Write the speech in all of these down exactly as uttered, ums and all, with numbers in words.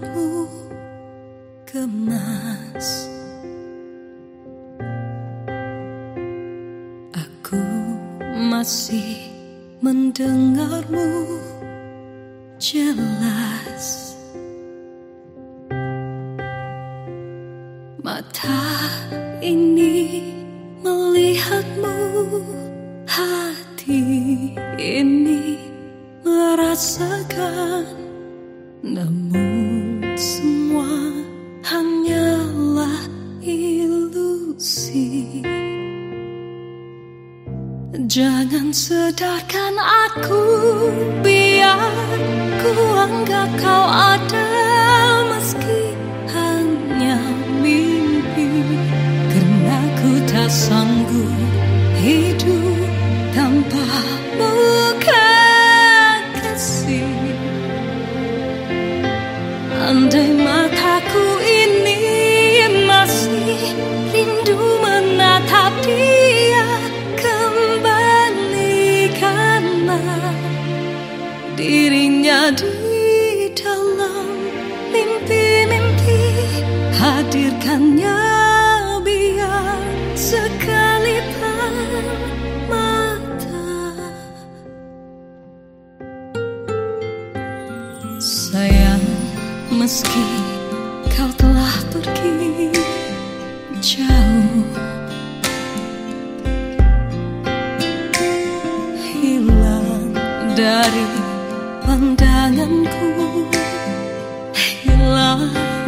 mendengarmu gemas. Aku masih mendengarmu jelas. Mata ini melihatmu, hati ini merasakan, namun semua hanyalah ilusi. Jangan sedarkan aku, biar ku anggap kau ada meski hanya mimpi. Karena ku tak sanggup hidup tanpamu kekasih. Andai mataku ini masih rindu menatap dia, kembalikanlah dirinya di dalam mimpi-mimpi. Hadirkannya biar sekelipan mata. Sayang, meski kau telah pergi jauh, hilang dari pandanganku, hilang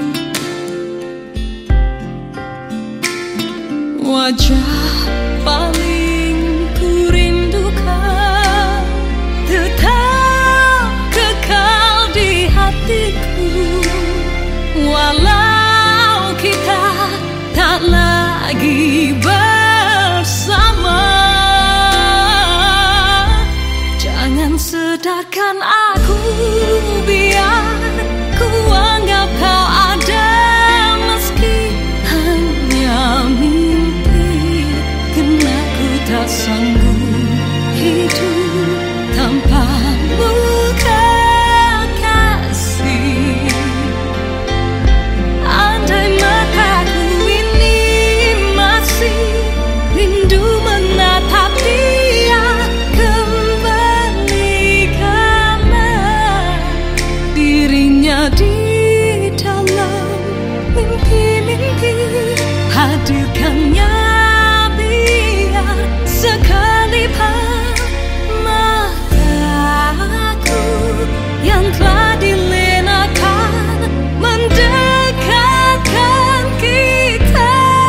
wajah paling ku rindukan, tetap kekal di hatiku. Walau kita tak lagi bersama, jangan sedarkan aku, biar ku anggap kau ada meski hanya mimpi. Karena ku tak sanggup hidup tanpamu kekasih. Andai mataku ini masih rindu menatap dia, kembalikanlah dirinya di dalam mimpi-mimpi. Hadirkannya biar sekelipan mataku yang telah dilenakan mendekatkan kita.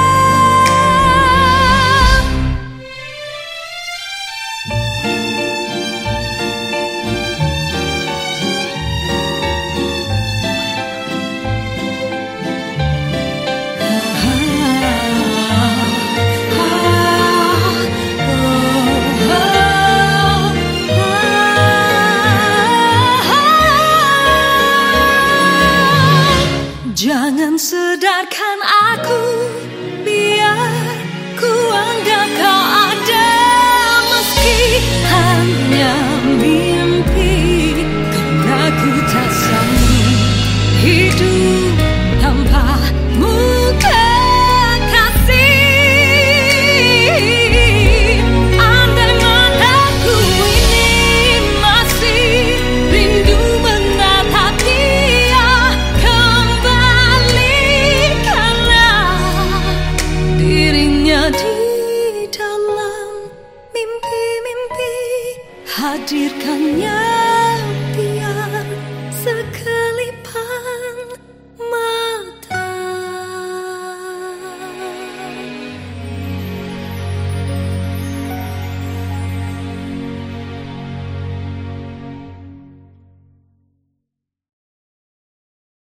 Jangan sedarkan aku, biar ku anggap kau ada meski hanya mimpi.